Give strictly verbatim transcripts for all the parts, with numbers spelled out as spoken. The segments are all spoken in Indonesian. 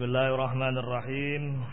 Bismillahirrahmanirrahim.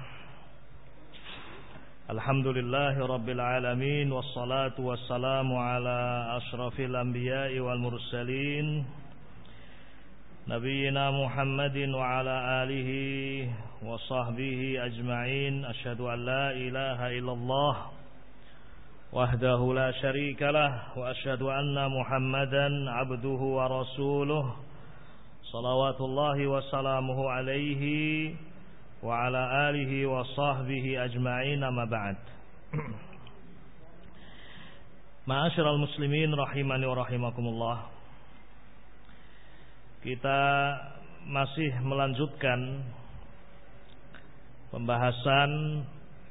Alhamdulillahi rabbil alamin, wassalatu wassalamu ala asyrafil anbiya'i wal mursalin, nabiyyina Muhammadin wa ala alihi wa sahbihi ajma'in. Asyhadu an la ilaha illallah wahdahu la syarika lah, wa asyhadu anna Muhammadan abduhu wa rasuluh, salawatullahi wa salamuhu alaihi wa ala alihi wa sahbihi ajma'in, amma ba'd. Ma'asyiral muslimin rahimani wa rahimakumullah. Kita masih melanjutkan pembahasan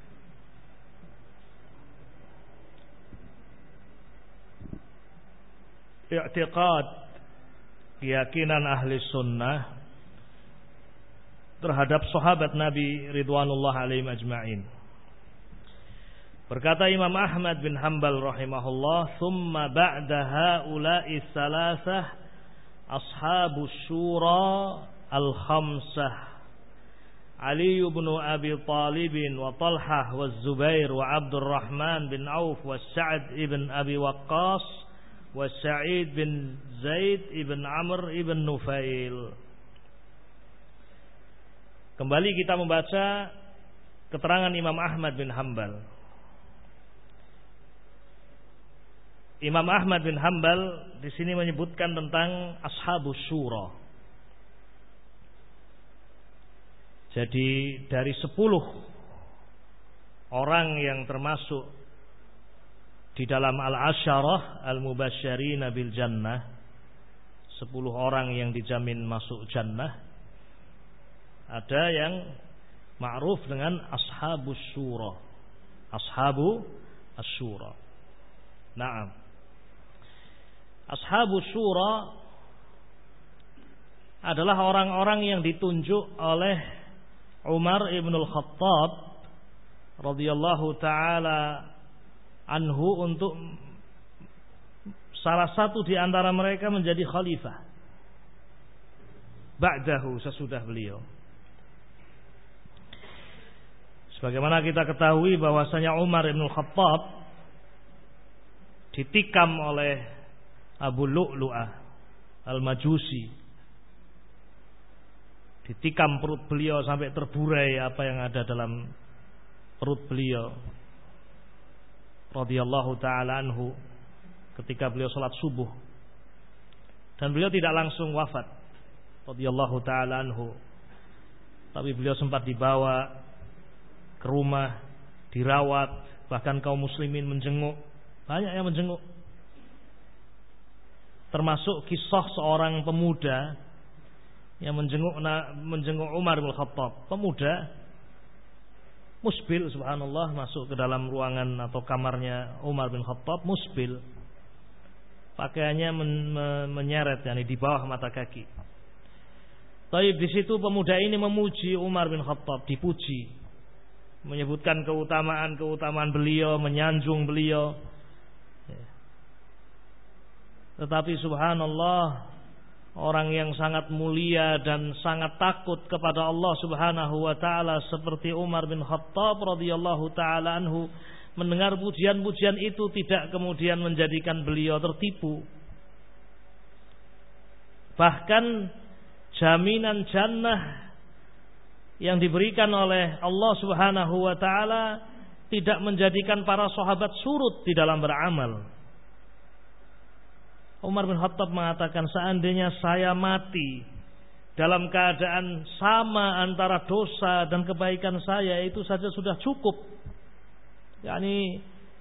i'tiqad, keyakinan ahli sunnah terhadap sahabat Nabi ridwanullah alaihim ajma'in. Berkata Imam Ahmad bin Hanbal rahimahullah, "Tsumma ba'da haula'i tsalatsah ashabus syura al-khamsah, Ali bin Abi Thalib wa Talhah wa Zubair wa Abdurrahman bin Auf wa Sa'd ibn Abi Waqqas wa Sa'id bin Zaid ibn Amr ibn Nufail." Kembali kita membaca keterangan Imam Ahmad bin Hanbal. Imam Ahmad bin Hanbal di sini menyebutkan tentang ashabus syura. Jadi dari sepuluh orang yang termasuk di dalam al-asyarah al-mubasysyirina bil jannah, sepuluh orang yang dijamin masuk jannah, ada yang ma'ruf dengan ashabus syura, ashabu asy-syura. Naam. Ashabus syura adalah orang-orang yang ditunjuk oleh Umar ibn al-Khattab radhiyallahu taala anhu untuk salah satu di antara mereka menjadi khalifah ba'dahu, sesudah beliau. Sebagaimana kita ketahui bahwasanya Umar ibn al-Khattab ditikam oleh Abu Lu'lu'ah al-Majusi. Ditikam perut beliau sampai terburai apa yang ada dalam perut beliau radhiyallahu ta'ala anhu ketika beliau salat subuh, dan beliau tidak langsung wafat radhiyallahu ta'ala anhu, tapi beliau sempat dibawa ke rumah, dirawat, bahkan kaum muslimin menjenguk, banyak yang menjenguk. Termasuk kisah seorang pemuda yang menjenguk menjenguk Umar bin Khattab, pemuda musbil, subhanallah, masuk ke dalam ruangan atau kamarnya Umar bin Khattab, musbil, pakaiannya men, men, menyeret, yakni di bawah mata kaki. Tapi di situ pemuda ini memuji Umar bin Khattab, dipuji, menyebutkan keutamaan-keutamaan beliau, menyanjung beliau. Tetapi subhanallah, orang yang sangat mulia dan sangat takut kepada Allah Subhanahu wa taala seperti Umar bin Khattab radhiyallahu taala anhu, mendengar pujian-pujian itu tidak kemudian menjadikan beliau tertipu. Bahkan jaminan jannah yang diberikan oleh Allah Subhanahu wa taala tidak menjadikan para sahabat surut di dalam beramal. Umar bin Khattab mengatakan, seandainya saya mati dalam keadaan sama antara dosa dan kebaikan saya, itu saja sudah cukup. yakni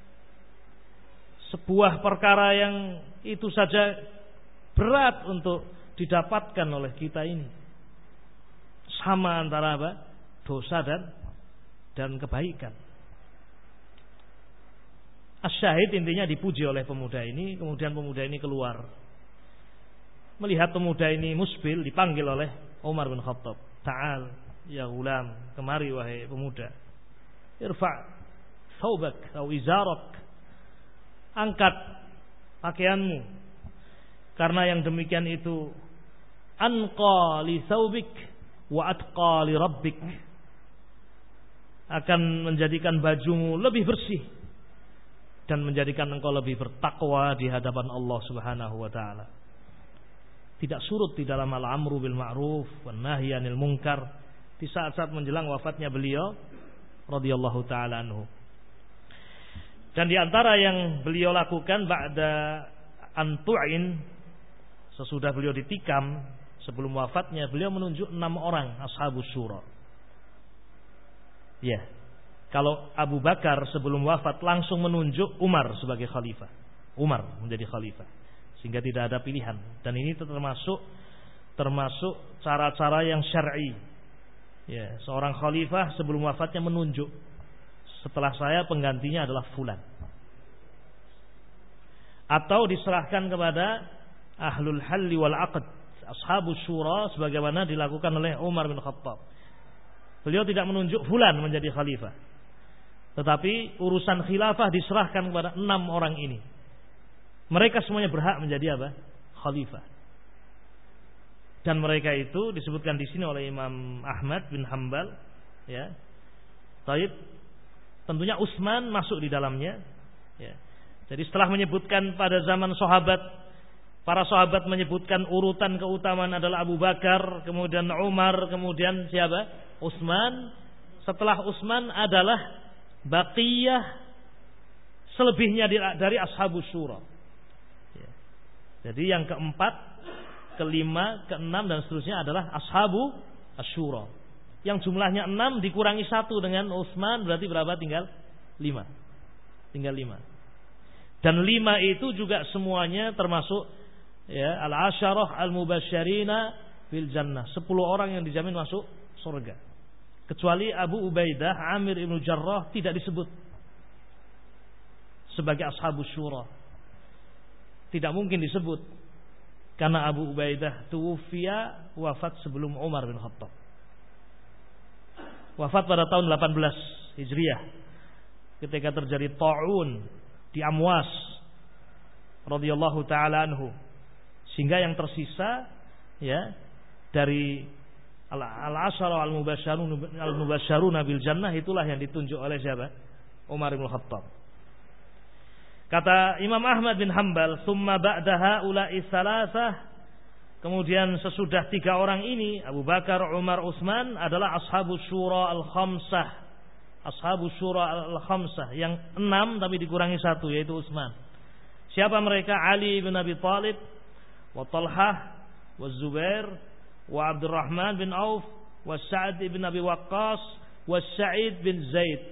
sebuah perkara yang itu saja berat untuk didapatkan oleh kita ini. Sama antara apa? Dosa dan dan kebaikan. Asyahid intinya dipuji oleh pemuda ini, kemudian pemuda ini keluar. Melihat pemuda ini musbil, dipanggil oleh Umar bin Khattab. Ta'al ya gulam, kemari wahai pemuda. Irfa' thawbak atau izarak. Angkat pakaianmu. Karena yang demikian itu anqa li thawbik wa atqa li rabbik, akan menjadikan bajumu lebih bersih dan menjadikan engkau lebih bertakwa di hadapan Allah Subhanahu wa taala. Tidak surut di dalam al-amru bil ma'ruf wan nahyi 'anil munkar di saat-saat menjelang wafatnya beliau radhiyallahu taala anhu. Dan di antara yang beliau lakukan ba'da antu'in, sesudah beliau ditikam, sebelum wafatnya beliau menunjuk enam orang ashabus syura. Ya. Kalau Abu Bakar sebelum wafat langsung menunjuk Umar sebagai khalifah. Umar menjadi khalifah. Sehingga tidak ada pilihan. Dan ini termasuk termasuk cara-cara yang syar'i. Ya, seorang khalifah sebelum wafatnya menunjuk, setelah saya penggantinya adalah fulan. Atau diserahkan kepada ahlul halli wal aqd, ashabus syura, sebagaimana dilakukan oleh Umar bin Khattab. Beliau tidak menunjuk fulan menjadi khalifah, tetapi urusan khilafah diserahkan kepada enam orang ini. Mereka semuanya berhak menjadi apa? Khalifah. Dan mereka itu disebutkan di sini oleh Imam Ahmad bin Hanbal, ya. Taib, tentunya Utsman masuk di dalamnya, ya. Jadi setelah menyebutkan pada zaman sahabat, para sahabat menyebutkan urutan keutamaan adalah Abu Bakar, kemudian Umar, kemudian siapa? Utsman. Setelah Utsman adalah baqiyah, selebihnya dari ashabus syura. Ya. Jadi yang keempat, kelima, keenam dan seterusnya adalah ashabu asyura. Yang jumlahnya enam dikurangi satu dengan Utsman berarti berapa? Tinggal lima. Tinggal lima. Dan lima itu juga semuanya termasuk ya al-asyarah al-mubasysyirina bil jannah. Sepuluh orang yang dijamin masuk surga. Kecuali Abu Ubaidah Amir ibn Jarrah tidak disebut sebagai ashabus syura. Tidak mungkin disebut karena Abu Ubaidah tuwfiya, wafat sebelum Umar bin Khattab. Wafat pada tahun delapan belas Hijriah ketika terjadi ta'un di Amwas radhiyallahu taala anhu. Sehingga yang tersisa ya dari al-asyara al-mubasysyarun al-mubasysyaruna bil jannah itulah yang ditunjuk oleh siapa? Umar bin Khattab. Kata Imam Ahmad bin Hanbal, "Tsumma ba'da haula'i tsalatsah", kemudian sesudah tiga orang ini, Abu Bakar, Umar, Utsman adalah ashabus syura al-khamsah. Ashabus syura al-khamsah yang enam tapi dikurangi satu, yaitu Utsman. Siapa mereka? Ali bin Abi Thalib, wa Talhah, wa Zubair, wa Abdurrahman bin Auf, wa Sa'ad bin Abi Waqqas, wa Sa'id bin Zaid.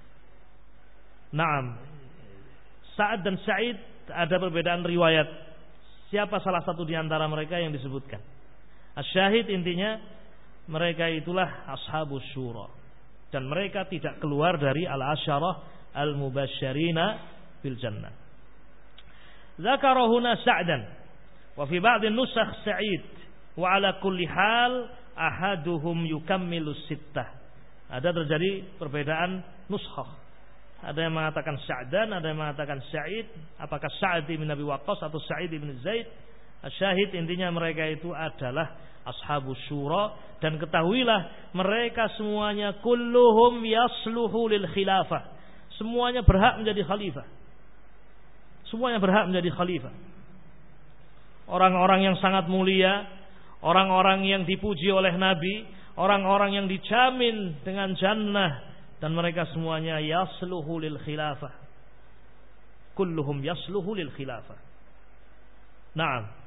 Naam. Sa'ad dan Sa'id ada perbedaan riwayat. Siapa salah satu di antara mereka yang disebutkan? Asy-syahid intinya mereka itulah ashabus syura. Dan mereka tidak keluar dari al-asyarah al-mubasysyirina bil jannah. Dzakara huna Sa'dan wa fi ba'd an-nusakh Sa'id wa ala kulli hal ahaduhum yukammilu sittah. Ada terjadi perbedaan nuskhah. Ada yang mengatakan Sa'dan, ada yang mengatakan Sa'id. Apakah Sa'id bin Abi Waqqas atau Sa'id bin Zaid? Syahid intinya mereka itu adalah ashabus syura. Dan ketahuilah mereka semuanya kulluhum yasluhu lil khilafah. Semuanya berhak menjadi khalifah. Semuanya berhak menjadi khalifah. Orang-orang yang sangat mulia, orang-orang yang dipuji oleh Nabi, orang-orang yang dijamin dengan jannah, dan mereka semuanya yasluhu lil khilafah. Kulluhum yasluhu lil khilafah. Naam.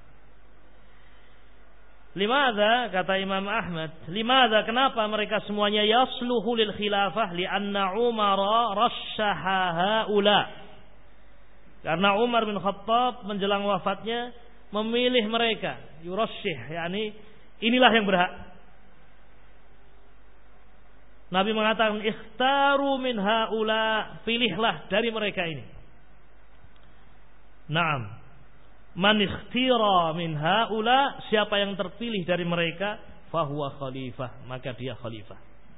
Limadha, kata Imam Ahmad, limadha, kenapa mereka semuanya yasluhu lil khilafah? Lianna Umar rasyaha haula. Karena Umar bin Khattab menjelang wafatnya memilih mereka, yurasyih, yakni inilah yang berhak. Nabi mengatakan ikhtaru min haula, pilihlah dari mereka ini. Naam. Man ikhtira min haula, siapa yang terpilih dari mereka, fahuwa khalifah, maka dia khalifah.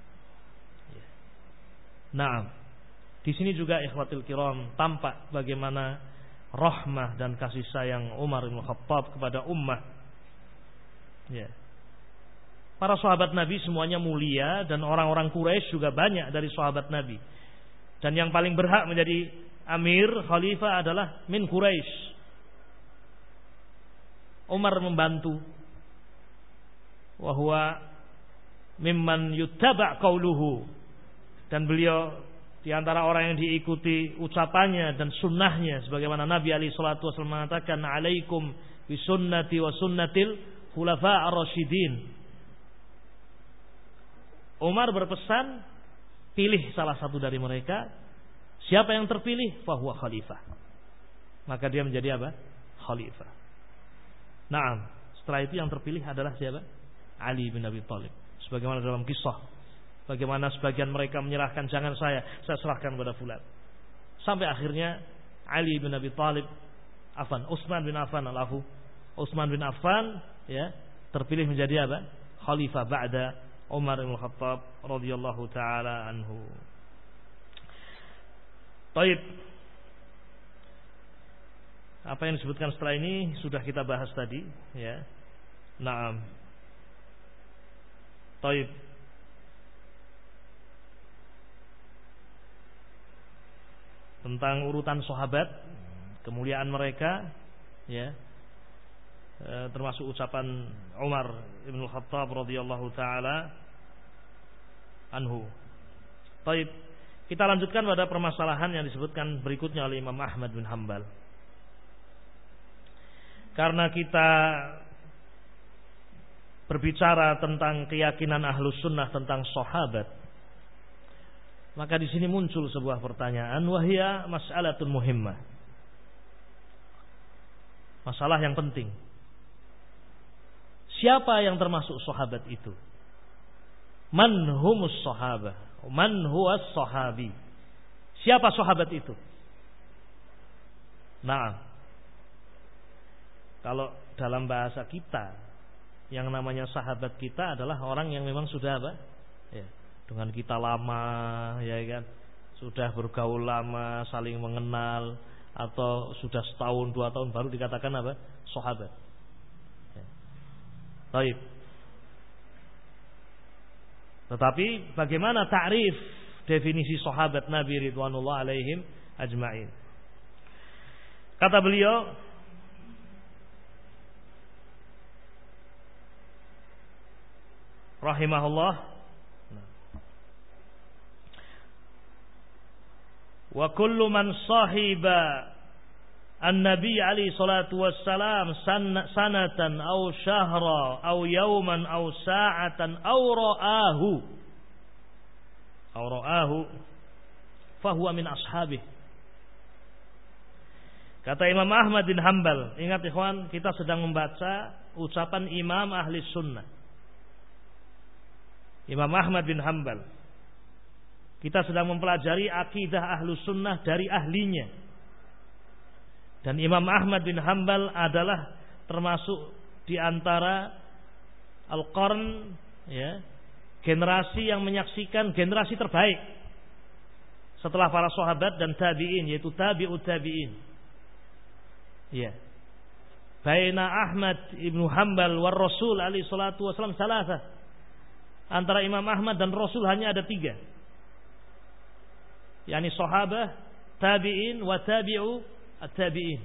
Naam. Di sini juga ikhwatul kiram tampak bagaimana rahmah dan kasih sayang Umar bin Khattab kepada ummah. Ya. Para sahabat Nabi semuanya mulia dan orang-orang Quraisy juga banyak dari sahabat Nabi. Dan yang paling berhak menjadi amir, khalifah adalah min Quraisy. Umar membantu. Wa huwa mimman yuttaba' qauluhu. Dan beliau di antara orang yang diikuti ucapannya dan sunnahnya, sebagaimana Nabi alaihi salatu wasallam mengatakan, "Alaikum bisunnati wa sunnatil khulafa' ar-rasyidin." Umar berpesan, pilih salah satu dari mereka. Siapa yang terpilih, fahuwa khalifah. Maka dia menjadi apa? Khalifah. Naam. Setelah itu yang terpilih adalah siapa? Ali bin Abi Thalib. Sebagaimana dalam kisah, bagaimana sebagian mereka menyerahkan, jangan saya, saya serahkan kepada fulan. Sampai akhirnya Ali bin Abi Thalib, Affan, Utsman bin Affan al-Afu, Utsman bin Affan, ya, terpilih menjadi apa? Khalifah ba'da Umar bin Khattab radhiyallahu taala anhu. Baik. Apa yang disebutkan setelah ini sudah kita bahas tadi, ya. Naam. Baik. Tentang urutan sahabat, kemuliaan mereka, ya. E, termasuk ucapan Umar bin Khattab radhiyallahu taala anhu. Baik, kita lanjutkan pada permasalahan yang disebutkan berikutnya oleh Imam Ahmad bin Hanbal. Karena kita berbicara tentang keyakinan Ahlus Sunnah tentang sahabat, maka di sini muncul sebuah pertanyaan, wahia mas'alatun muhimmah. Masalah yang penting. Siapa yang termasuk sahabat itu? Man humus sahabah? Man huwas sahabi? Siapa sahabat itu? Nah, kalau dalam bahasa kita, yang namanya sahabat kita adalah orang yang memang sudah apa? Ya, dengan kita lama, ya kan? Sudah bergaul lama, saling mengenal, atau sudah setahun dua tahun baru dikatakan apa? Sahabat. Baik. Tetapi bagaimana ta'rif definisi sahabat Nabi ridwanullah alaihim ajma'in? Kata beliau, rahimahullah, wa kullu man sahiba An-Nabi alaihi salatu wassalam sanatan aw syahra aw yawman aw sa'atan aw ra'ahu aw ra'ahu fahuwa min ashabih. Kata Imam Ahmad bin Hanbal, ingat ikhwan, kita sedang membaca ucapan Imam Ahli Sunnah, Imam Ahmad bin Hanbal. Kita sedang mempelajari akidah Ahlus Sunnah dari ahlinya. Dan Imam Ahmad bin Hanbal adalah termasuk di antara Al-Qarn, ya, generasi yang menyaksikan generasi terbaik setelah para sahabat dan tabi'in, yaitu tabi'ut tabi'in. Ya. Baina Ahmad ibnu Hanbal war Rasul alaihi salatu wasallam salasa. Antara Imam Ahmad dan Rasul hanya ada tiga. Yani sahabah, tabi'in wa tabi'u at-tabi'in.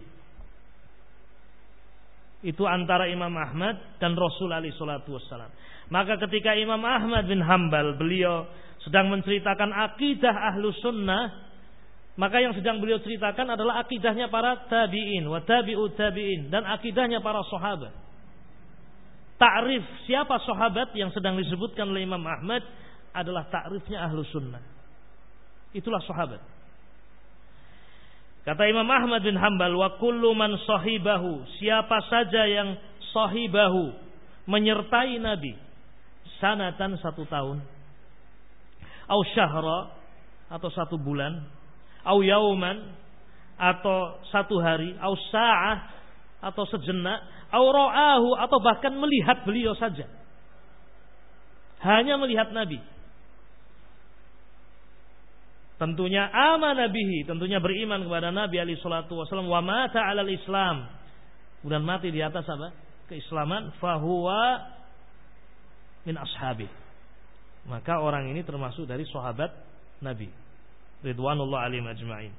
Itu antara Imam Ahmad dan Rasul alaihi salatu wassalam. Maka ketika Imam Ahmad bin Hanbal beliau sedang menceritakan akidah Ahlus Sunnah, maka yang sedang beliau ceritakan adalah akidahnya para tabi'in wa tabi'ut tabi'in dan akidahnya para sahabat. Ta'rif siapa sahabat yang sedang disebutkan oleh Imam Ahmad adalah ta'rifnya Ahlus Sunnah. Itulah sahabat. Kata Imam Ahmad bin Hanbal, wa kullu man sahibahu, siapa saja yang sahibahu, menyertai Nabi, sanatan satu tahun, au syahra atau satu bulan, au yauman atau satu hari, au sa'ah atau sejenak, au ra'ahu atau bahkan melihat beliau saja, hanya melihat Nabi. Tentunya amana bihi, tentunya beriman kepada Nabi alaihi salatu wasallam, wa mata 'alal Islam, kemudian mati di atas apa? Keislaman, fahuwa min ashabi. Maka orang ini termasuk dari sahabat Nabi ridwanullah alaihim ajma'in.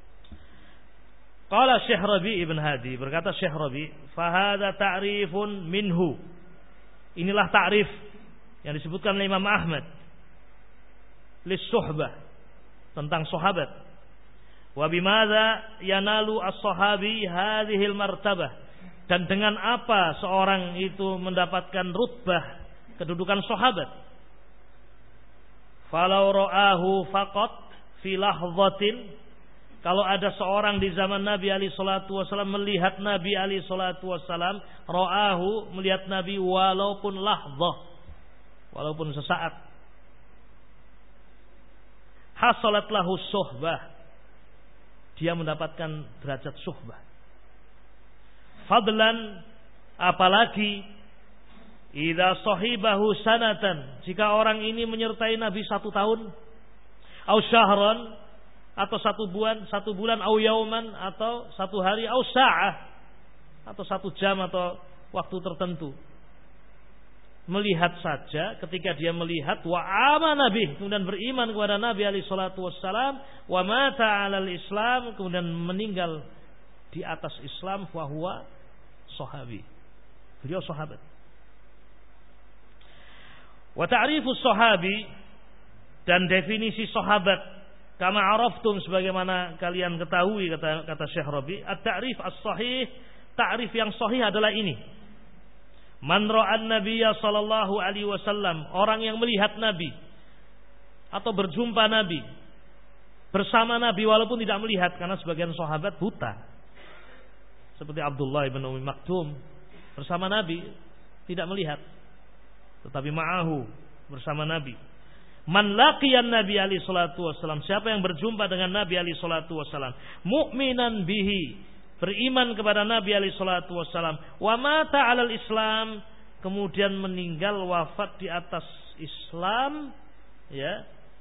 Qala Syekh Rabi' Ibn Hadi, berkata Syekh Rabi', fa hadza ta'rifun minhu. Inilah ta'rif yang disebutkan oleh Imam Ahmad lis-suhbah, tentang sahabat. Wa bimadza yanalu as-sahabi hadhil martabah, dan dengan apa seorang itu mendapatkan rutbah kedudukan sahabat. Falau ra'ahu faqat fi lahzatin, kalau ada seorang di zaman Nabi alaihi salatu wasallam melihat Nabi alaihi salatu wasallam, ra'ahu, melihat Nabi walaupun lahzah, walaupun sesaat, hasalat lahu suhbah, dia mendapatkan derajat suhbah. Fadlan, apalagi idza sahibahu sanatan, jika orang ini menyertai Nabi satu tahun, au syahran, atau satu bulan, satu bulan, au yauman, atau satu hari, au sa'ah, atau satu jam atau waktu tertentu. Melihat saja, ketika dia melihat, wa amana bih, kemudian beriman kepada Nabi alaihi salatu wassalam, wa mata 'alal Islam, kemudian meninggal di atas Islam, fa huwa sahabi. Beliau sahabat. Wa ta'rifu sahabi, dan definisi sahabat, kama araftum, sebagaimana kalian ketahui, kata kata Syekh Rabi', at-ta'rif as-sahih, ta'rif yang sahih adalah ini. Man ra'an nabiyya sallallahu alaihi wasallam, orang yang melihat Nabi atau berjumpa Nabi, bersama Nabi walaupun tidak melihat, karena sebagian sahabat buta. Seperti Abdullah bin Ummi Maktum, bersama Nabi tidak melihat, tetapi ma'ahu, bersama Nabi. Man laqiyan Nabi alaihi salatu wasallam, siapa yang berjumpa dengan Nabi alaihi salatu wasallam, mu'minan bihi, beriman kepada Nabi alaihi salatu wasallam, wa mata 'alal Islam, kemudian meninggal wafat di atas Islam, ya.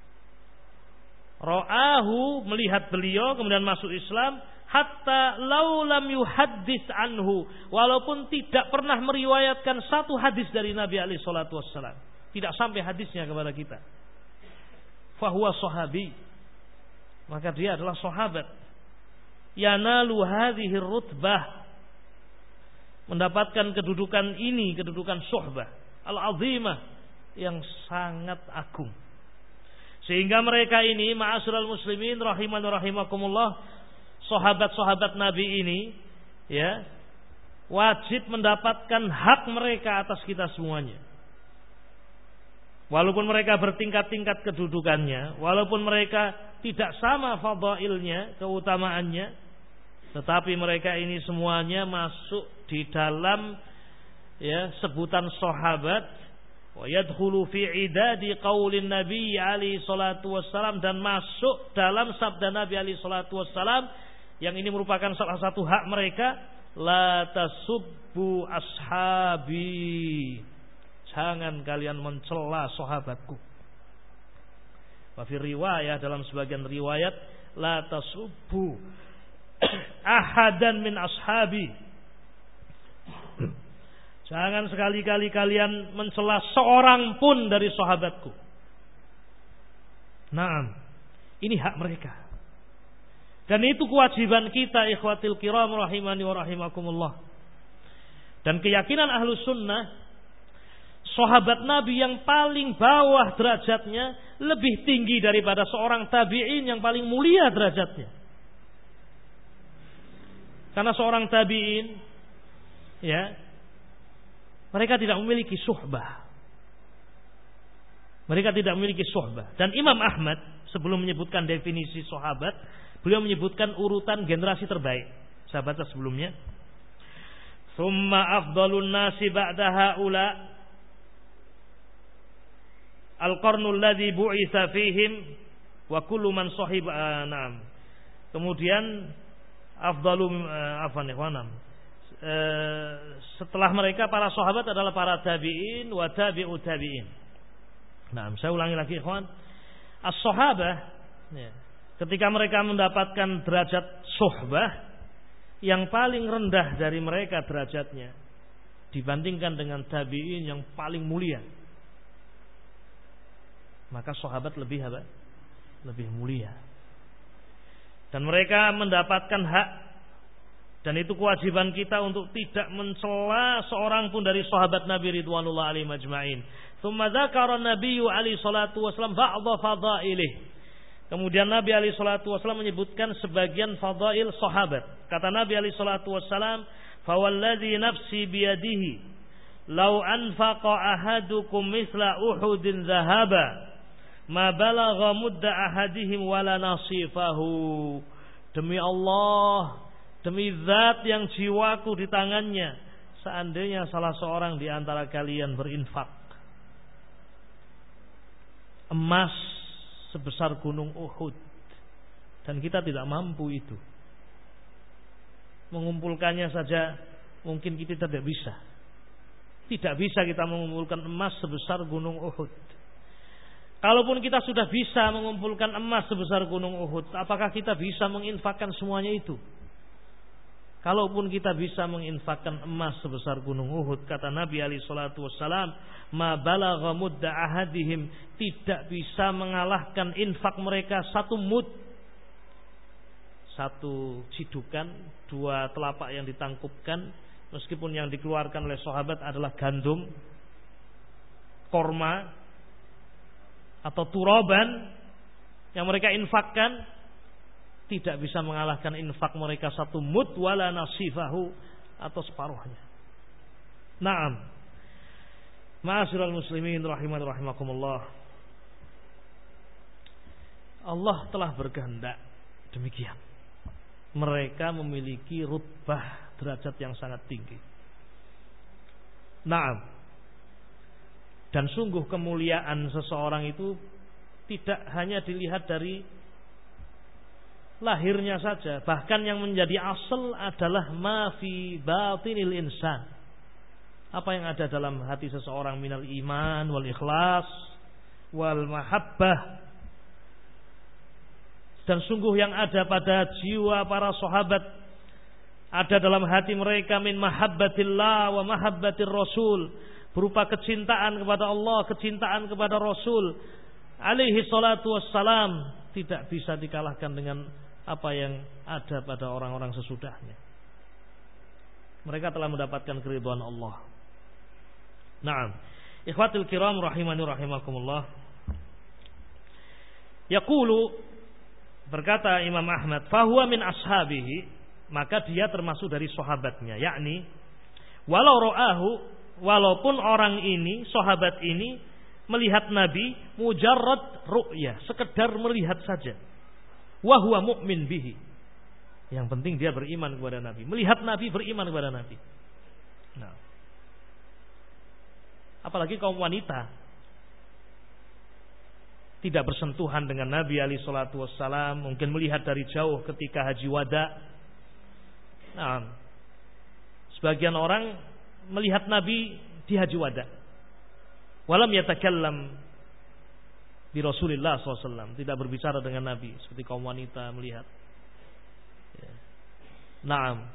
Ra'ahu, melihat beliau kemudian masuk Islam, hatta law lam yuhaddits anhu, walaupun tidak pernah meriwayatkan satu hadis dari Nabi alaihi salatu wasallam, tidak sampai hadisnya kepada kita. Fahuwa sahabi, maka dia adalah sahabat. Yanalu hadhihi rutbah, mendapatkan kedudukan ini, kedudukan suhbah al-azimah, yang sangat agung. Sehingga mereka ini, ma'asyiral muslimin rahimani rahimakumullah, sahabat-sahabat Nabi ini, ya, wajib mendapatkan hak mereka atas kita semuanya. Walaupun mereka bertingkat-tingkat kedudukannya, walaupun mereka tidak sama fadailnya, keutamaannya, tetapi mereka ini semuanya masuk di dalam, ya, sebutan sahabat. Wa yadkhulu fi idadi qaulin Nabi alaihi salatu wassalam, dan masuk dalam sabda Nabi alaihi salatu wassalam, yang ini merupakan salah satu hak mereka, la tasubbu ashabi, jangan kalian mencela sahabatku. Wa fi riwayah, dalam sebagian riwayat, la tasubbu ahadan min ashabi, jangan sekali-kali kalian mencela seorang pun dari sahabatku. Naam, ini hak mereka. Dan itu kewajiban kita, ikhwatil kiram rahimani wa rahimakumullah. Dan keyakinan Ahlus Sunnah, sahabat Nabi yang paling bawah derajatnya lebih tinggi daripada seorang tabi'in yang paling mulia derajatnya. Karena seorang tabi'in, ya, mereka tidak memiliki suhbah. Mereka tidak memiliki suhbah. Dan Imam Ahmad sebelum menyebutkan definisi sahabat, beliau menyebutkan urutan generasi terbaik. Saya baca sebelumnya. Tsumma afdalun nasi ba'da haula al-qarnul ladzi bu'itsa fihim wa kullu man sahib uh, na'am. Kemudian afdalum uh, afan ikhwanam. Uh, setelah mereka para sahabat adalah para tabi'in wa tabi'ut tabi'in. Nah, saya ulangi lagi ikhwan. As-sahabah, ya, ketika mereka mendapatkan derajat suhbah, yang paling rendah dari mereka derajatnya dibandingkan dengan tabi'in yang paling mulia. maka sahabat lebih apa? Lebih mulia. Dan mereka mendapatkan hak, dan itu kewajiban kita untuk tidak mencela seorang pun dari sahabat Nabi ridwanullah alaihi majma'in. Tsumma dzakara an-nabiyyu alaihi salatu wasallam ba'dha fadailih. Kemudian Nabi alaihi salatu wasallam menyebutkan sebagian fadail sahabat. Kata Nabi alaihi salatu wasallam, "Fa walladzi nafsi biyadihi, law anfaqa ahadukum mithla Uhudin dhahaba, ma balagha mudda ahadihim wala nasifahu." Demi Allah, demi zat yang jiwaku di tangannya, seandainya salah seorang di antara kalian berinfak emas sebesar gunung Uhud, dan kita tidak mampu itu, mengumpulkannya saja mungkin kita tidak bisa. Tidak bisa kita mengumpulkan emas sebesar gunung Uhud. Kalaupun kita sudah bisa mengumpulkan emas sebesar gunung Uhud, apakah kita bisa menginfakkan semuanya itu? Kalaupun kita bisa menginfakkan emas sebesar gunung Uhud, kata Nabi alaihi salatu wassalam, ma balagha mudda ahadihim, tidak bisa mengalahkan infak mereka satu mud, satu cidukan, dua telapak yang ditangkupkan, meskipun yang dikeluarkan oleh sahabat adalah gandum, korma atau turaban yang mereka infakkan, tidak bisa mengalahkan infak mereka satu mud wala nasifahu, atau separuhnya. Naam. Ma'asyiral muslimin rahiman rahimakumullah. Allah telah berkehendak demikian. Mereka memiliki rutbah derajat yang sangat tinggi. Naam. Dan sungguh kemuliaan seseorang itu tidak hanya dilihat dari lahirnya saja, bahkan yang menjadi asal adalah ma fi batinil insan, apa yang ada dalam hati seseorang minal iman wal ikhlas wal mahabbah. Dan sungguh yang ada pada jiwa para sahabat, ada dalam hati mereka min mahabbatillah wa mahabbatir rasul, berupa kecintaan kepada Allah, kecintaan kepada Rasul alaihi salatu wassalam, tidak bisa dikalahkan dengan apa yang ada pada orang-orang sesudahnya. Mereka telah mendapatkan keridhaan Allah. Naam. Ikhwatul kiram rahimani rahimakumullah. Yaqulu, berkata Imam Ahmad, fahuwa min ashabihi, maka dia termasuk dari sahabatnya, yakni walau ra'ahu, walaupun orang ini, sahabat ini melihat Nabi mujarrad ru'ya, sekedar melihat saja, wa huwa mu'min bihi, yang penting dia beriman kepada Nabi, melihat Nabi beriman kepada Nabi. Nah, apalagi kaum wanita tidak bersentuhan dengan Nabi alaihi salatu wassalam, mungkin melihat dari jauh ketika haji wada. Nah, sebagian orang melihat Nabi di haji wada, walam yatakallam bi Rasulillah sallallahu alaihi wasallam, tidak berbicara dengan Nabi seperti kaum wanita melihat. Ya. Naam.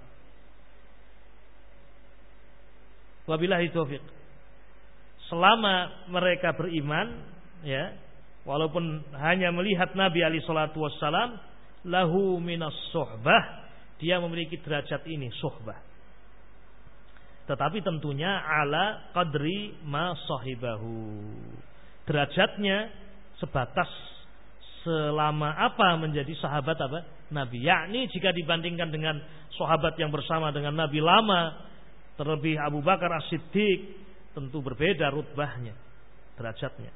Wabillahi taufiq. Selama mereka beriman, ya, walaupun hanya melihat Nabi alaihi salatu wassalam, lahu minas suhbah, dia memiliki derajat ini, suhbah. Tetapi tentunya ala qadri ma sahibahu, derajatnya sebatas selama apa menjadi sahabat apa Nabi, yakni jika dibandingkan dengan sahabat yang bersama dengan Nabi lama, terlebih Abu Bakar As-Siddiq, tentu berbeda rutbahnya, derajatnya.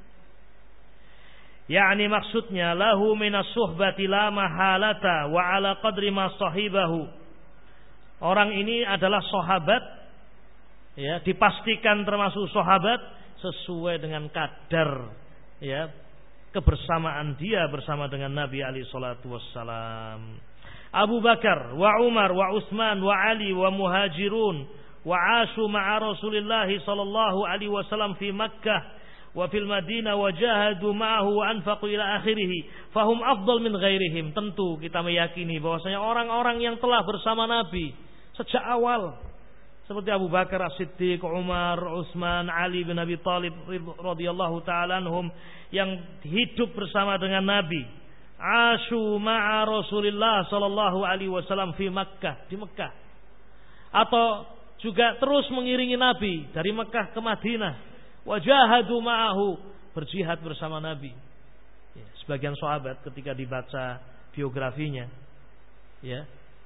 Yakni maksudnya lahu minas suhbati la mahalata wa ala qadri ma sahibahu, orang ini adalah sahabat, ya, dipastikan termasuk sahabat sesuai dengan kadar, ya, kebersamaan dia bersama dengan Nabi alaihi salatu wassalam. Abu Bakar wa Umar wa Utsman wa Ali wa muhajirun wa ashu ma'a Rasulillah sallallahu alaihi wasallam fi Makkah wa fil Madinah wa jahadu ma'ahu wa anfaqu ila akhirih fahum afdal min ghairihim. Tentu kita meyakini bahwasanya orang-orang yang telah bersama Nabi sejak awal seperti Abu Bakar As-Siddiq, Umar, Utsman, Ali bin Abi Thalib radhiyallahu taala anhum yang hidup bersama dengan Nabi. Ashu ma'a Rasulillah sallallahu alaihi wasallam fi Makkah, di Mekah. Atau juga terus mengiringi Nabi dari Mekah ke Madinah. Wajahadu ma'ahu, berjihad bersama Nabi. Ya, sebagian sahabat ketika dibaca biografinya, ya,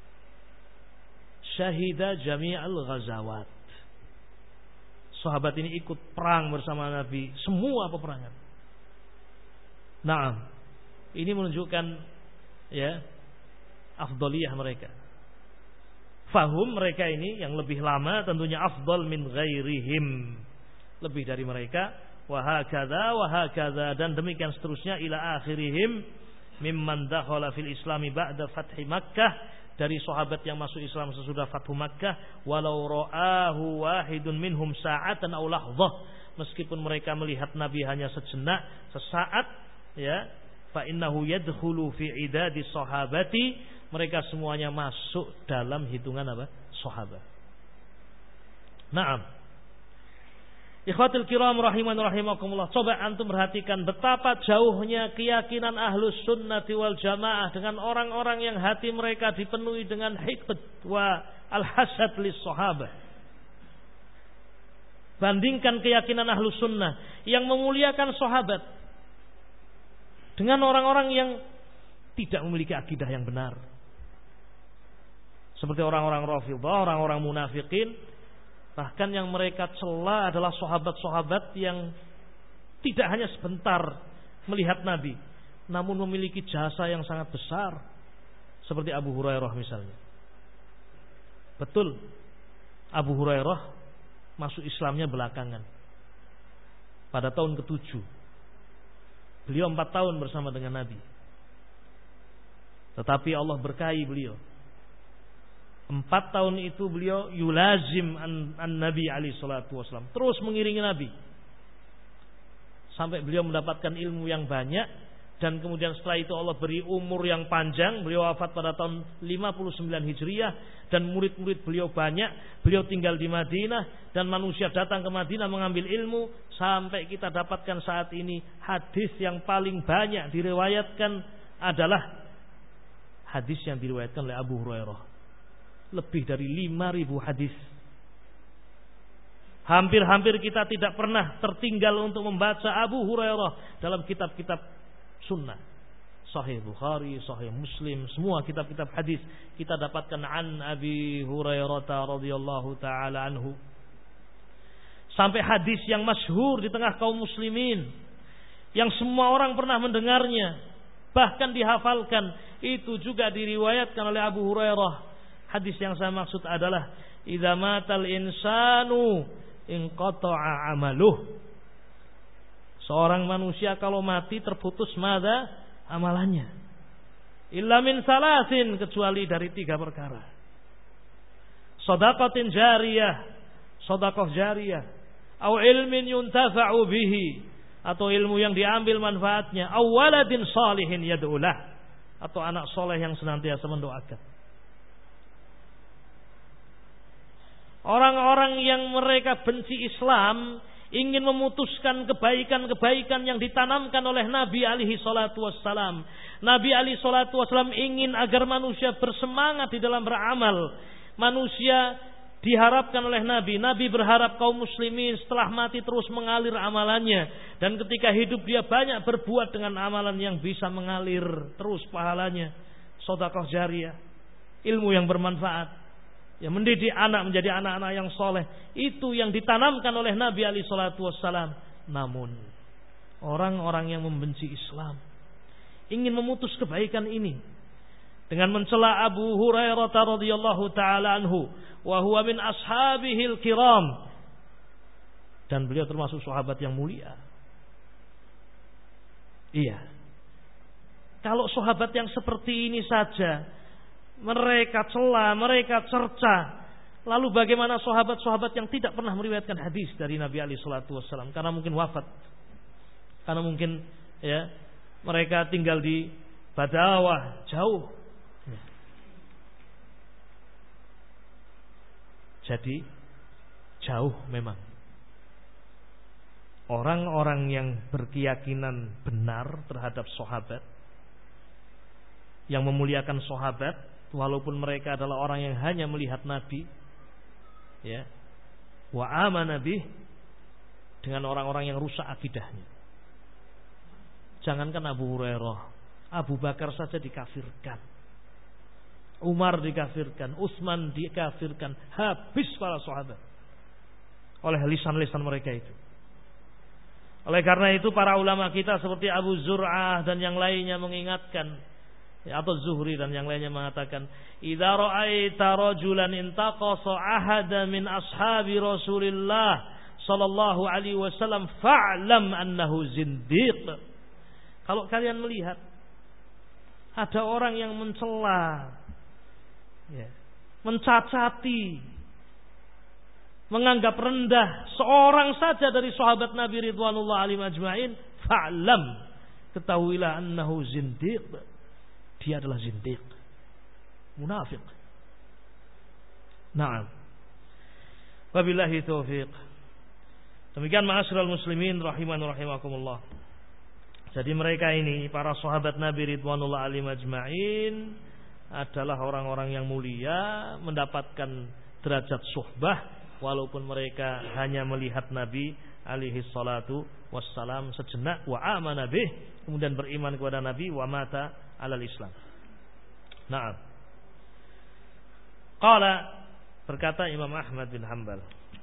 syahida jami'al ghazawat. Sahabat ini ikut perang bersama Nabi, semua peperangan. Naam. Ini menunjukkan ya afdaliyah mereka. Fahum mereka ini yang lebih lama tentunya afdal min ghairihim. Lebih dari mereka, wa hakadha wa hakadha, dan demikian seterusnya ila akhirihim mimman dakhala fil islami ba'da fathi Makkah, dari sahabat yang masuk Islam sesudah Fathu Makkah, walau ra'ahu wahidun minhum sa'atan aw lahdzah, meskipun mereka melihat Nabi hanya sejenak, sesaat, ya, fa innahu yadkhulu fi idadi sahabati, mereka semuanya masuk dalam hitungan apa? Sahabat. Naam. Ikhwatul kiram rahiman rahimakumullah, coba antum perhatikan betapa jauhnya keyakinan ahlus sunnati wal jamaah dengan orang-orang yang hati mereka dipenuhi dengan hiqd wa al-hasad lis sahabah. Bandingkan keyakinan ahlus sunnah yang memuliakan sahabat dengan orang-orang yang tidak memiliki akidah yang benar, seperti orang-orang Rafidhah, orang-orang munafikin. Bahkan yang mereka cela adalah sahabat-sahabat yang tidak hanya sebentar melihat Nabi, namun memiliki jasa yang sangat besar, seperti Abu Hurairah misalnya. Betul, Abu Hurairah masuk Islamnya belakangan, pada tahun ketujuh. Beliau empat tahun bersama dengan Nabi, tetapi Allah berkahi beliau. Empat tahun itu beliau yulazim an, an Nabi alaihi salatu wasallam, terus mengiringi Nabi sampai beliau mendapatkan ilmu yang banyak, dan kemudian setelah itu Allah beri umur yang panjang. Beliau wafat pada tahun lima puluh sembilan Hijriah, dan murid-murid beliau banyak. Beliau tinggal di Madinah, dan manusia datang ke Madinah mengambil ilmu, sampai kita dapatkan saat ini hadis yang paling banyak diriwayatkan adalah hadis yang diriwayatkan oleh Abu Hurairah. Lebih dari lima ribu hadis. Hampir-hampir kita tidak pernah tertinggal untuk membaca Abu Hurairah dalam kitab-kitab sunnah. Sahih Bukhari, Sahih Muslim, semua kitab-kitab hadis kita dapatkan an Abi Hurairah radhiyallahu taala anhu. Sampai hadis yang masyhur di tengah kaum muslimin, yang semua orang pernah mendengarnya, bahkan dihafalkan, itu juga diriwayatkan oleh Abu Hurairah. Hadis yang saya maksud adalah idza matal insanu inqata'a amaluh. Seorang manusia kalau mati terputus mada amalannya. Illa min salasin, kecuali dari tiga perkara. Shadaqatin jariyah, sedekah jariyah, au ilmin yuntafa'u bihi, atau ilmu yang diambil manfaatnya, au waladin salihin yad'ulah, atau anak soleh yang senantiasa mendoakan. Orang-orang yang mereka benci Islam ingin memutuskan kebaikan-kebaikan yang ditanamkan oleh Nabi alaihi salatu wassalam. Nabi alaihi salatu wassalam ingin agar manusia bersemangat di dalam beramal. Manusia diharapkan oleh Nabi. Nabi berharap kaum muslimin setelah mati terus mengalir amalannya, dan ketika hidup dia banyak berbuat dengan amalan yang bisa mengalir terus pahalanya. Sedekah jariyah, ilmu yang bermanfaat, yang mendidik anak menjadi anak-anak yang soleh, itu yang ditanamkan oleh Nabi alaihi salatu wassalam. Namun orang-orang yang membenci Islam ingin memutus kebaikan ini dengan mencela Abu Hurairah radhiyallahu taala anhu, wa huwa min ashabihil kiram, dan beliau termasuk sahabat yang mulia. Iya, kalau sahabat yang seperti ini saja mereka cela, mereka cerca, lalu bagaimana sahabat-sahabat yang tidak pernah meriwayatkan hadis dari Nabi alaihi salatu wassalam, karena mungkin wafat, karena mungkin ya mereka tinggal di Badawah jauh. Jadi jauh memang. Orang-orang yang berkeyakinan benar terhadap sahabat, yang memuliakan sahabat, walaupun mereka adalah orang yang hanya melihat Nabi, ya, wa amana bih, dengan orang-orang yang rusak akidahnya. Jangankan Abu Hurairah, Abu Bakar saja dikafirkan, Umar dikafirkan, Utsman dikafirkan, habis para sahabat oleh lisan-lisan mereka itu. Oleh karena itu para ulama kita seperti Abu Zur'ah dan yang lainnya mengingatkan, atau Zuhri dan yang lainnya mengatakan, idza ra'aita rajulan intaqasa ahada min ashabi Rasulillah sallallahu alaihi wasallam fa'lam annahu zindiq. Kalau kalian melihat ada orang yang mencela, ya, mencacati, menganggap rendah seorang saja dari sahabat Nabi ridwanullah alaihim ajma'in, fa'lam, ketahuilah annahu zindiq, dia adalah zindiq, munafik. Naam. Wabillahi taufiq. Demikian ma'asyiral muslimin rahiman rahimakumullah. Jadi mereka ini para sahabat Nabi ridwanullah alaihim ajma'in adalah orang-orang yang mulia, mendapatkan derajat suhbah walaupun mereka hanya melihat Nabi alaihi salatu wassalam sejenak, wa amana bih, kemudian beriman kepada Nabi, wa mata alal Islam. Naam. Qala, berkata Imam Ahmad bin Hanbal,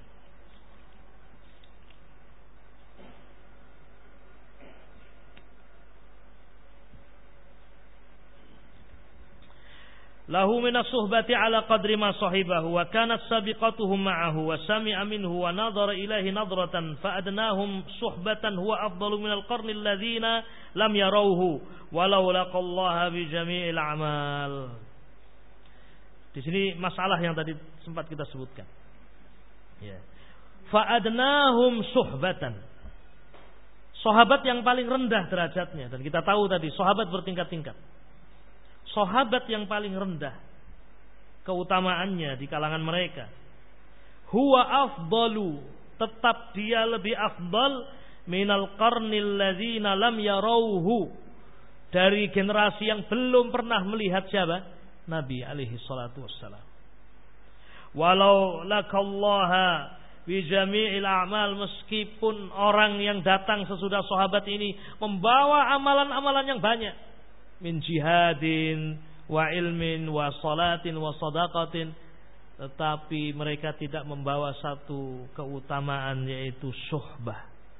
lahu minas suhbati ala qadri ma sahibahu wa kanat sabiqatuhum ma'ahu wa sami'a minhu wa nadhara ilaihi nadratan fa adnahum suhbatan huwa afdalu minal qarni alladhina lam yarawhu walau laqallaha bi jami'il a'mal. Di sini masalah yang tadi sempat kita sebutkan. Ya. Fa adnahum suhbatan. Sahabat yang paling rendah derajatnya, dan kita tahu tadi sahabat bertingkat-tingkat. Sahabat yang paling rendah keutamaannya di kalangan mereka, huwa afdalu, tetap dia lebih afdal minal qarnil ladzina lam yarawhu, dari generasi yang belum pernah melihat siapa? Nabi alaihi salatu wassalam. Walau lakallaha bi jami'il a'mal, meskipun orang yang datang sesudah sahabat ini membawa amalan-amalan yang banyak, min jihadin wa ilmin wa salatin wa sadaqatin, tetapi mereka tidak membawa satu keutamaan, yaitu suhbah.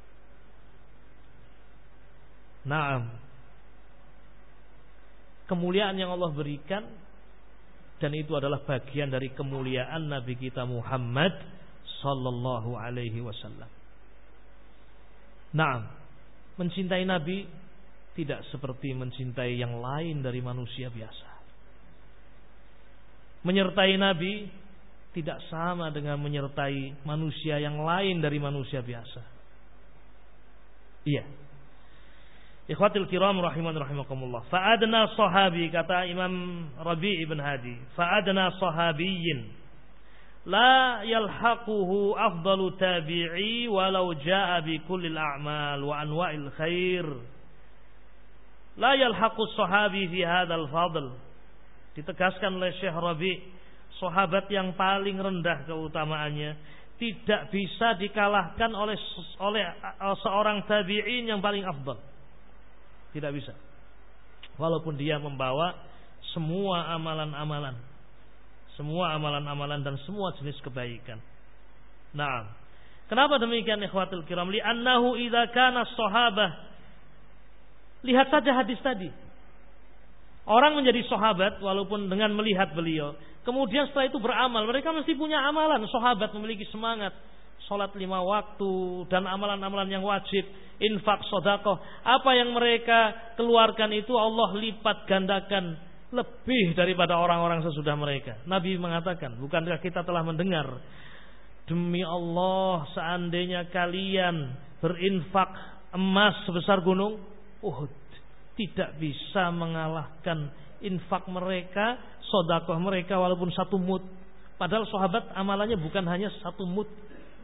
Naam. Kemuliaan yang Allah berikan, dan itu adalah bagian dari kemuliaan Nabi kita Muhammad sallallahu alaihi wasallam. Naam. Mencintai Nabi tidak seperti mencintai yang lain dari manusia biasa. Menyertai Nabi tidak sama dengan menyertai manusia yang lain dari manusia biasa. Iya. Ikhwatul kiram rahiman rahimakumullah. Fa'adna sahabi, kata Imam Rabi' ibn Hadi, fa'adna sahabiyyin la yalhaquhu afdalu tabi'i walau ja'a bi kullil a'mal wa anwa'il khair. La yalhaqus sahabi fi hadzal fadl. Ditegaskan oleh Syekh Rabi', sahabat yang paling rendah keutamaannya tidak bisa dikalahkan oleh oleh seorang tabi'in yang paling afdal. Tidak bisa. Walaupun dia membawa semua amalan-amalan, semua amalan-amalan dan semua jenis kebaikan. Nah, kenapa demikian ikhwatul kiram? Li'annahu idza kana as-sahabah, lihat saja hadis tadi. Orang menjadi sahabat walaupun dengan melihat beliau, kemudian setelah itu beramal. Mereka mesti punya amalan. Sahabat memiliki semangat salat lima waktu dan amalan-amalan yang wajib, infak, sedekah. Apa yang mereka keluarkan itu Allah lipat gandakan lebih daripada orang-orang sesudah mereka. Nabi mengatakan, bukankah kita telah mendengar, demi Allah seandainya kalian berinfak emas sebesar gunung Uhud, tidak bisa mengalahkan infak mereka, sedekah mereka walaupun satu mud. Padahal sahabat amalannya bukan hanya satu mud,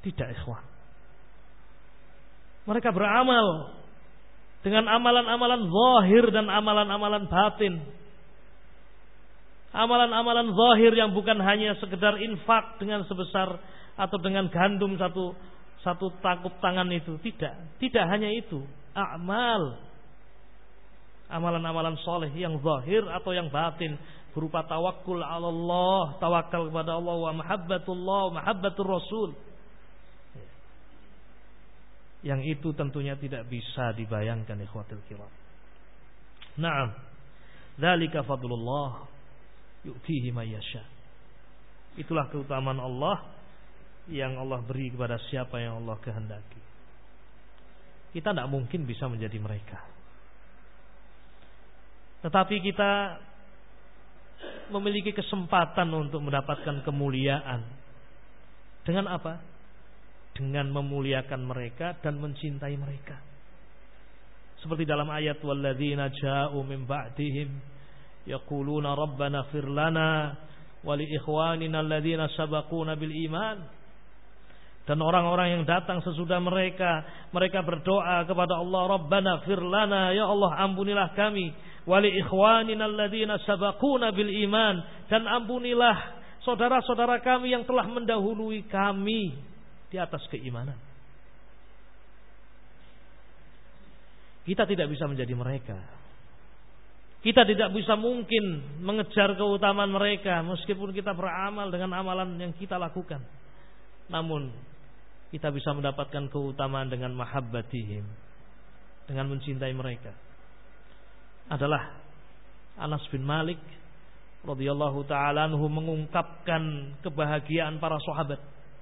Tidak, ikhwan. Mereka beramal dengan amalan-amalan zahir dan amalan-amalan batin. Amalan-amalan zahir yang bukan hanya sekedar infak dengan sebesar atau dengan gandum satu satu takup tangan itu. Tidak. Tidak hanya itu. Amal. Amalan-amalan soleh yang zahir atau yang batin. Berupa tawakkul ala Allah. Tawakal kepada Allah. Wa mahabbatullah. Wa mahabbatur Rasul. Yang itu tentunya tidak bisa dibayangkan, ikhwatul kiram. Naam. Dzalika fadlullah yu'tihi may yasha. Itulah keutamaan Allah yang Allah beri kepada siapa yang Allah kehendaki. Kita tidak mungkin bisa menjadi mereka. Tetapi kita memiliki kesempatan untuk mendapatkan kemuliaan. Dengan apa? Dengan memuliakan mereka dan mencintai mereka. Seperti dalam ayat walladzina ja'u min ba'dihim yaquluna rabbana ighfir lana wa li ikhwanina alladzina sabaquna bil iman. Dan orang-orang yang datang sesudah mereka, mereka berdoa kepada Allah, Rabbana ighfir lana, ya Allah ampunilah kami, wa li ikhwanina alladzina sabaquna bil iman, dan ampunilah saudara-saudara kami yang telah mendahului kami di atas keimanan. Kita tidak bisa menjadi mereka. Kita tidak bisa mungkin mengejar keutamaan mereka meskipun kita beramal dengan amalan yang kita lakukan. Namun kita bisa mendapatkan keutamaan dengan mahabbatihim, dengan mencintai mereka. Adalah Anas bin Malik radhiyallahu ta'ala anhu mengungkapkan kebahagiaan para sahabat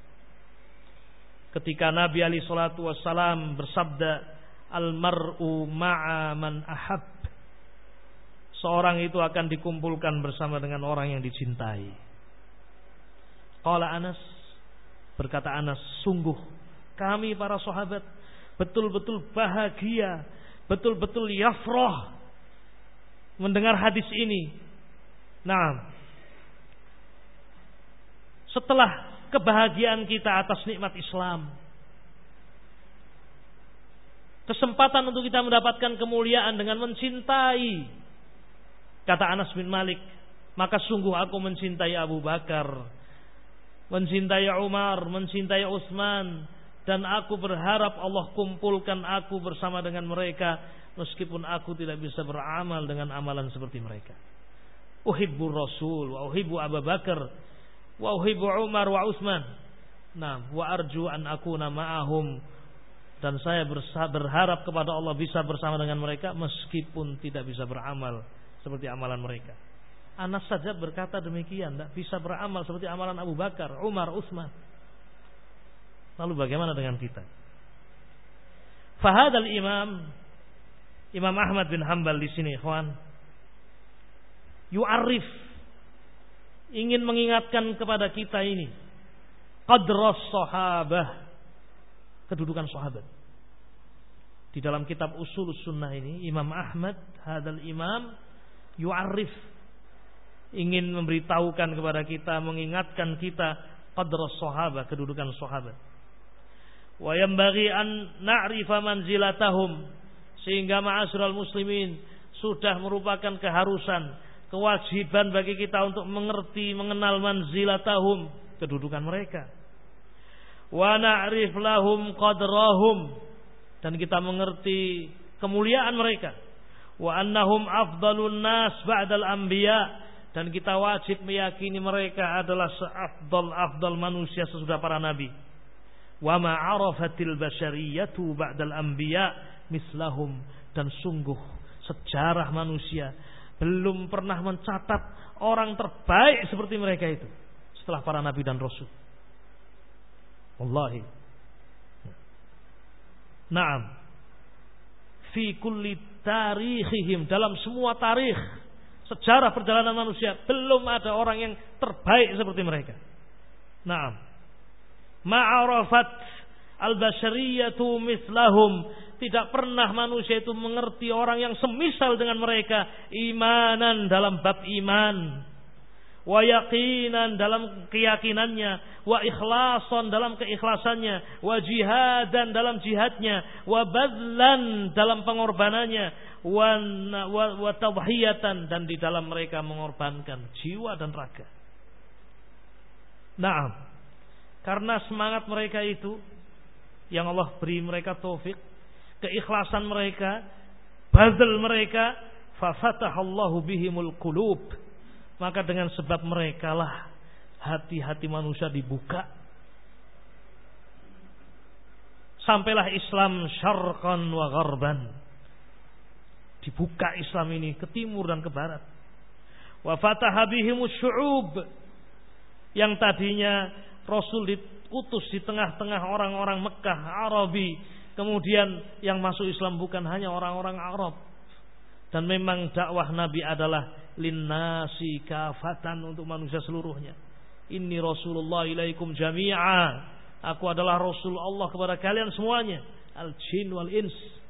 ketika Nabi alaihi salatu wassalam bersabda, al-mar'u ma'a man ahab. Seorang itu akan dikumpulkan bersama dengan orang yang dicintai. Qala Anas, berkata Anas, sungguh kami para sahabat betul-betul bahagia, betul-betul yafrah mendengar hadis ini. Nah, setelah kebahagiaan kita atas nikmat Islam, kesempatan untuk kita mendapatkan kemuliaan dengan mencintai, kata Anas bin Malik, maka sungguh aku mencintai Abu Bakar, mencintai Umar, mencintai Utsman, dan aku berharap Allah kumpulkan aku bersama dengan mereka meskipun aku tidak bisa beramal dengan amalan seperti mereka. Uhibbu Rasul wa uhibbu Abu Bakar wa uhibbu Umar wa Utsman. Nah, wa arju an akuna ma'ahum, dan saya berharap kepada Allah bisa bersama dengan mereka meskipun tidak bisa beramal seperti amalan mereka. Anas saja berkata demikian, tidak bisa beramal seperti amalan Abu Bakar, Umar, Utsman. Lalu bagaimana dengan kita? Fahadal imam Imam Ahmad bin Hanbal di sini, ikhwan, yu'arif, ingin mengingatkan kepada kita ini qadras sahabah, kedudukan sahabat. Di dalam kitab Ushul Sunnah ini Imam Ahmad, hadal imam, yu'arif, ingin memberitahukan kepada kita, mengingatkan kita qadras sahabah, kedudukan sahabat. Wa yanbaghi an na'rifa manzilatahum, sehingga ma'asyiral muslimin sudah merupakan keharusan, kewajiban bagi kita untuk mengerti, mengenal manzilatahum, kedudukan mereka. Wa na'rif lahum qadrahum, dan kita mengerti kemuliaan mereka. Wa annahum afdalun nas ba'dal anbiya, dan kita wajib meyakini mereka adalah seafdal-afdal manusia sesudah para nabi. Wa ma 'arafatil basyariyatu ba'dal anbiya mislahum, dan sungguh sejarah manusia belum pernah mencatat orang terbaik seperti mereka itu setelah para nabi dan rasul. Wallahi. Naam. Fi kulli tarikhihim, dalam semua tarikh sejarah perjalanan manusia belum ada orang yang terbaik seperti mereka. Naam. Ma'arafat al-basyariyatu mislahum, tidak pernah manusia itu mengerti orang yang semisal dengan mereka, imanan dalam bab iman, wa yaqinan dalam keyakinannya, wa ikhlasan dalam keikhlasannya, wa jihadan dalam jihadnya, wa badlan dalam pengorbanannya, wa wa, wa tadhiyatan dan di dalam mereka mengorbankan jiwa dan raga. Naam. Karena semangat mereka itu yang Allah beri mereka taufik, keikhlasan mereka, bazl mereka, fa fatahallahu bihimul qulub. Maka dengan sebab mereka lah hati-hati manusia dibuka. Sampailah Islam syarqan wa gharban. Dibuka Islam ini ke timur dan ke barat. Wa fataha bihimus syu'ub. Yang tadinya Rasul diutus di tengah-tengah orang-orang Mekah, Arabi. Kemudian yang masuk Islam bukan hanya orang-orang Arab. Dan memang dakwah Nabi adalah linnasi kafatan, untuk manusia seluruhnya. Inni Rasulullah ilaikum jami'a. Aku adalah Rasul Allah kepada kalian semuanya. Al-jin wal-ins.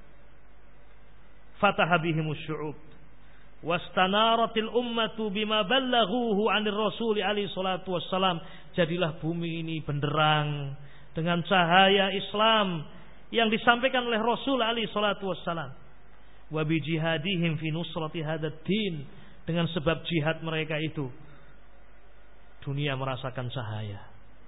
Fataha bihimus syu'ub. Wastanaratil ummatu bima ballaghuhu 'anil Rasul alaihi salatu wassalam. Jadilah bumi ini benderang dengan cahaya Islam yang disampaikan oleh Rasul alaihi salatu wassalam. Wa bi jihadihim fi nusrati hadzal din, dengan sebab jihad mereka itu dunia merasakan cahaya.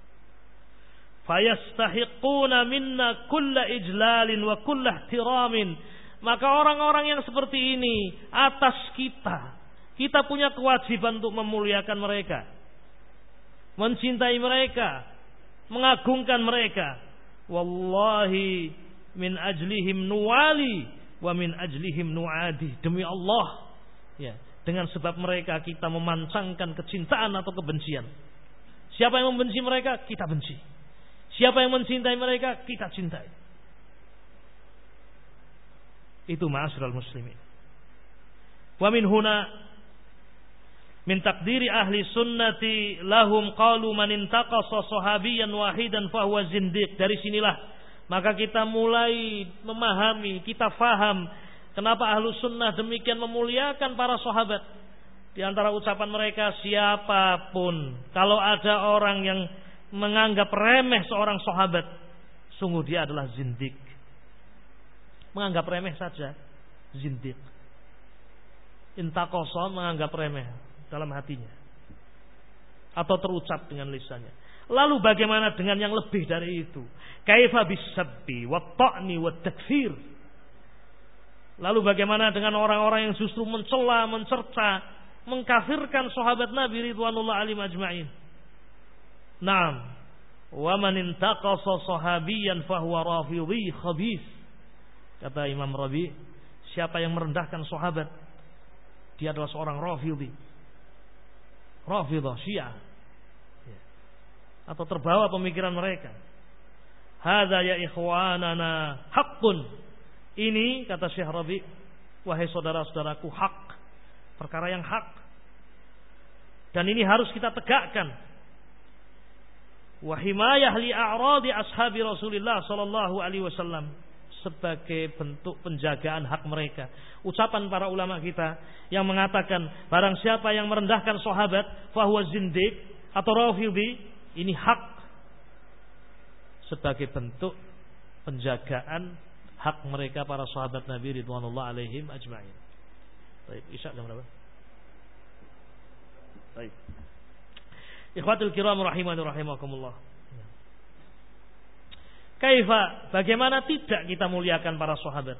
Fayastahiquna minna kulla ijlalin wa kulla ihtiramin. Maka orang-orang yang seperti ini atas kita, kita punya kewajiban untuk memuliakan mereka, mencintai mereka, mengagungkan mereka. Wallahi min ajlihim nuwali wa min ajlihim nuadi. Demi Allah, ya, dengan sebab mereka kita memancangkan kecintaan atau kebencian. Siapa yang membenci mereka, kita benci. Siapa yang mencintai mereka, kita cintai. Itu ma'asyiral muslimin. Wa min huna min taqdiri ahli sunnati lahum qalu man intaqasa sahabiyan wahidan fa huwa zindiq. Dari sinilah maka kita mulai memahami, kita faham kenapa ahlu sunnah demikian memuliakan para sahabat. Di antara ucapan mereka, siapapun kalau ada orang yang menganggap remeh seorang sahabat, sungguh dia adalah zindiq. Menganggap remeh saja, zindiq. Intaqasa, menganggap remeh dalam hatinya atau terucap dengan lisannya. Lalu bagaimana dengan yang lebih dari itu? Kaifa bisabbi wa ta'ni wa takfir. Lalu bagaimana dengan orang-orang yang justru mencela, mencerca, mengkafirkan sahabat Nabi ridwanullah alaihim ajma'in? Naam. Wa man intaqasa sahabiyan fa huwa rafidhi khabith. Kata Imam Rabi, siapa yang merendahkan sahabat, dia adalah seorang Rafidhi. Rafidah, Syiah. Atau terbawa pemikiran mereka. Hadza ya ikhwanana haqqun. Ini kata Syekh Rabi, wahai saudara-saudaraku, hak. Perkara yang hak. Dan ini harus kita tegakkan. Wa himayah li a'radi ashabi Rasulillah sallallahu alaihi wasallam, sebagai bentuk penjagaan hak mereka. Ucapan para ulama kita yang mengatakan barang siapa yang merendahkan sahabat fahuwa zindiq atau rafidhi, ini hak sebagai bentuk penjagaan hak mereka para sahabat Nabi ridwanullah alaihim ajma'in. Baik, isya jam berapa? Baik. Ikhwatul kiram rahimani rahimakumullah. Kaifa, bagaimana tidak kita muliakan para sahabat?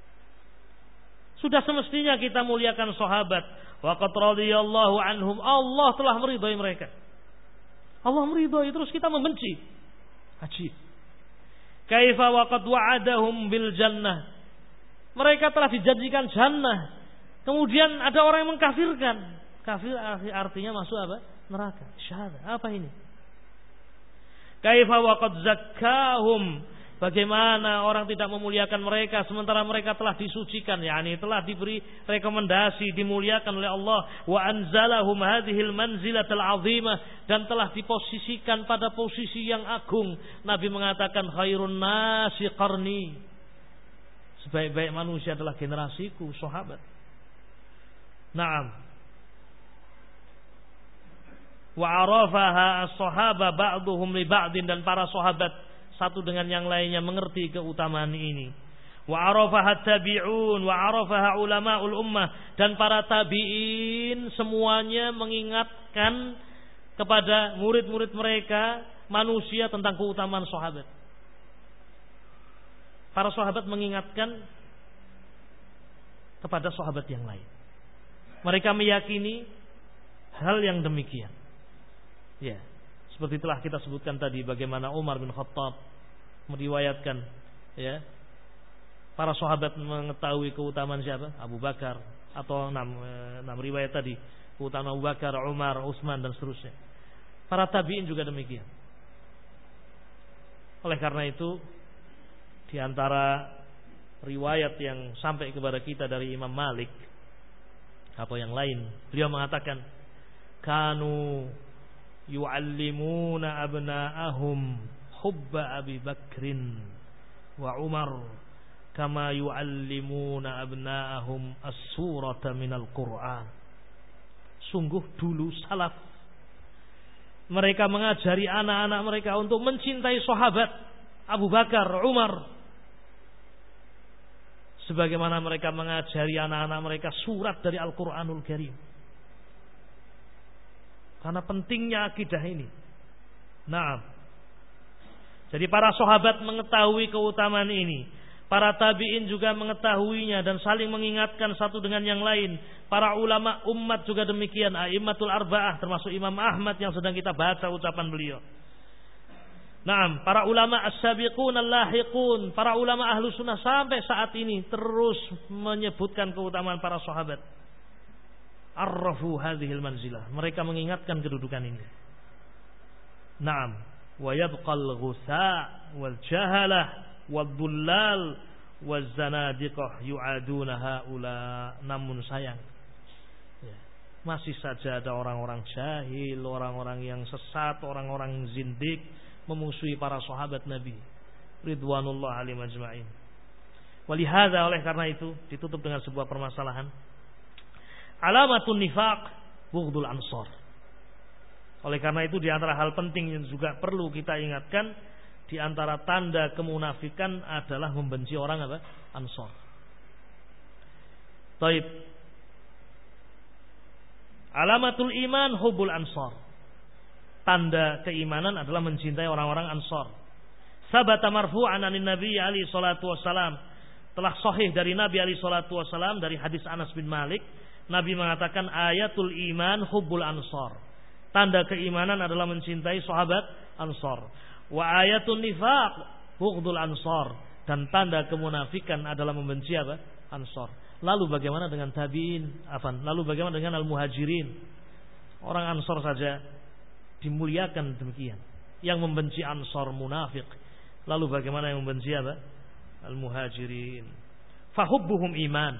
Sudah semestinya kita muliakan sahabat. Wa qad radhiyallahu anhum. Allah telah meridhai mereka. Allah meridhai, terus kita membenci. Ajib. Kaifa wa qad wa'adahum bil jannah. Mereka telah dijanjikan jannah. Kemudian ada orang yang mengkafirkan. Kafir artinya masuk apa? Neraka. Syahadah. Apa ini? Kaifa wa qad zakkahum. Bagaimana orang tidak memuliakan mereka sementara mereka telah disucikan, yakni telah diberi rekomendasi dimuliakan oleh Allah. Wa anzalahum hadhil manzilatal azimah, dan telah diposisikan pada posisi yang agung. Nabi mengatakan khairun nasi qarni, sebaik-baik manusia adalah generasiku, sahabat. Naam. wa arafaha as-sahaba ba'dhum li ba'din, dan para sahabat satu dengan yang lainnya mengerti keutamaan ini. Wa arafaha tabi'un wa arafaha ulama'ul ummah, dan para tabi'in semuanya mengingatkan kepada murid-murid mereka manusia tentang keutamaan sahabat. Para sahabat mengingatkan kepada sahabat yang lain. Mereka meyakini hal yang demikian. Ya, seperti telah kita sebutkan tadi bagaimana Umar bin Khattab meriwayatkan, ya, para sahabat mengetahui keutamaan siapa? Abu Bakar, atau enam, enam riwayat tadi, keutamaan Abu Bakar, Umar, Utsman dan seterusnya. Para tabi'in juga demikian. Oleh karena itu, di antara riwayat yang sampai kepada kita dari Imam Malik atau yang lain, beliau mengatakan, kanu yu'allimuna abna'ahum hubba Abi Bakrin wa Umar kama yu'allimuna abna'ahum as-surata minal Qur'an. Sungguh dulu salaf mereka mengajari anak-anak mereka untuk mencintai sahabat Abu Bakar, Umar, sebagaimana mereka mengajari anak-anak mereka surat dari Al-Qur'anul Karim. Karena pentingnya akidah ini. Nah, jadi para sahabat mengetahui keutamaan ini. Para tabi'in juga mengetahuinya dan saling mengingatkan satu dengan yang lain. Para ulama umat juga demikian. A'immatul arba'ah, termasuk Imam Ahmad yang sedang kita baca ucapan beliau. Nah, para ulama as-sabiqun al-lahiqun, para ulama ahlu sunnah sampai saat ini terus menyebutkan keutamaan para sahabat. Arrafu hadhil manzilah, mereka mengingatkan kedudukan ini. Naam, wa yabqal ghutha wal jahalah wal dhullal wal zanadiqah yu'aduna haula. Namun sayang, ya, masih saja ada orang-orang jahil, orang-orang yang sesat, orang-orang zindik memusuhi para sahabat Nabi ridwanullah alaihim ajma'in. Walihada, oleh karena itu ditutup dengan sebuah permasalahan. Alamatun nifaq bughdul ansar. Oleh karena itu di antara hal penting yang juga perlu kita ingatkan, di antara tanda kemunafikan adalah membenci orang apa? Ansar. Taib. Alamatul iman hubbul ansar. Tanda keimanan adalah mencintai orang-orang Ansar. Sabata marfu'an anin Nabi alaihi salatu wasalam. Telah sahih dari Nabi alaihi salatu wasalam dari hadis Anas bin Malik, Nabi mengatakan ayatul iman hubbul ansar. Tanda keimanan adalah mencintai sahabat Ansar. Wa ayatul nifaq bughdul ansar. Dan tanda kemunafikan adalah membenci apa? Ansar. Lalu bagaimana dengan tabi'in? Afan. Lalu bagaimana dengan al-muhajirin? Orang Ansar saja dimuliakan demikian. Yang membenci Ansar munafik. Lalu bagaimana yang membenci apa? Al-muhajirin. Fahubbuhum iman.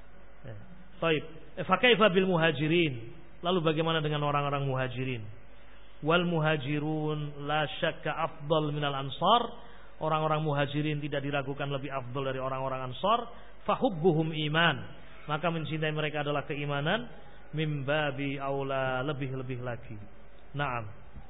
Baik. Fakaifa bil muhajirin? Lalu bagaimana dengan orang-orang muhajirin? Wal muhajirun la syakka afdal minal ansar. Orang-orang muhajirin tidak diragukan lebih afdal dari orang-orang ansar. Fahubbuhum iman. Maka mencintai mereka adalah keimanan. Mim babi aula, lebih-lebih lagi. Naam.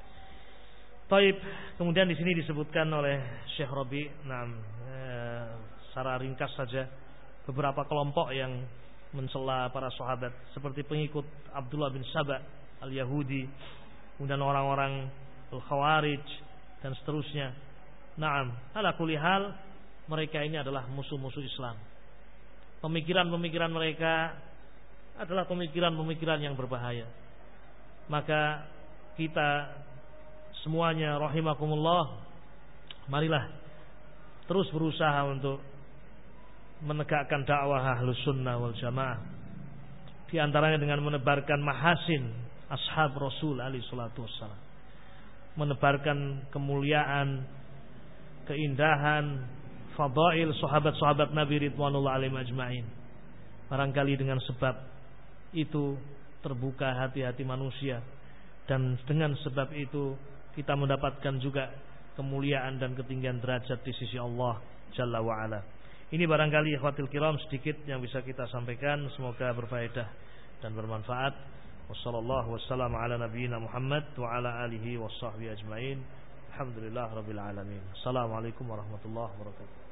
Taib. Kemudian di sini disebutkan oleh Syekh Rabi, naam, eh, secara ringkas saja beberapa kelompok yang mencela para sahabat, seperti pengikut Abdullah bin Saba al-Yahudi, kemudian orang-orang al-Khawarij dan seterusnya. Naam, ala kulli hal mereka ini adalah musuh-musuh Islam. Pemikiran-pemikiran mereka adalah pemikiran-pemikiran yang berbahaya. Maka kita semuanya rahimakumullah, marilah terus berusaha untuk menegakkan dakwah Ahlus Sunnah wal Jamaah, di antaranya dengan menebarkan mahasin ashab Rasul alaihi salatu wassalam, menebarkan kemuliaan, keindahan, fadail sahabat-sahabat Nabi ridwanullah alaihim ajma'in. Barangkali dengan sebab itu terbuka hati-hati manusia, dan dengan sebab itu kita mendapatkan juga kemuliaan dan ketinggian derajat di sisi Allah Jalla wa Ala. Ini barangkali ikhwatil kiram sedikit yang bisa kita sampaikan, semoga berfaedah dan bermanfaat. Wassallallahu wasallam ala nabiyyina Muhammad wa ala alihi washabbihi ajmain. Alhamdulillah rabbil alamin. Assalamualaikum warahmatullahi wabarakatuh.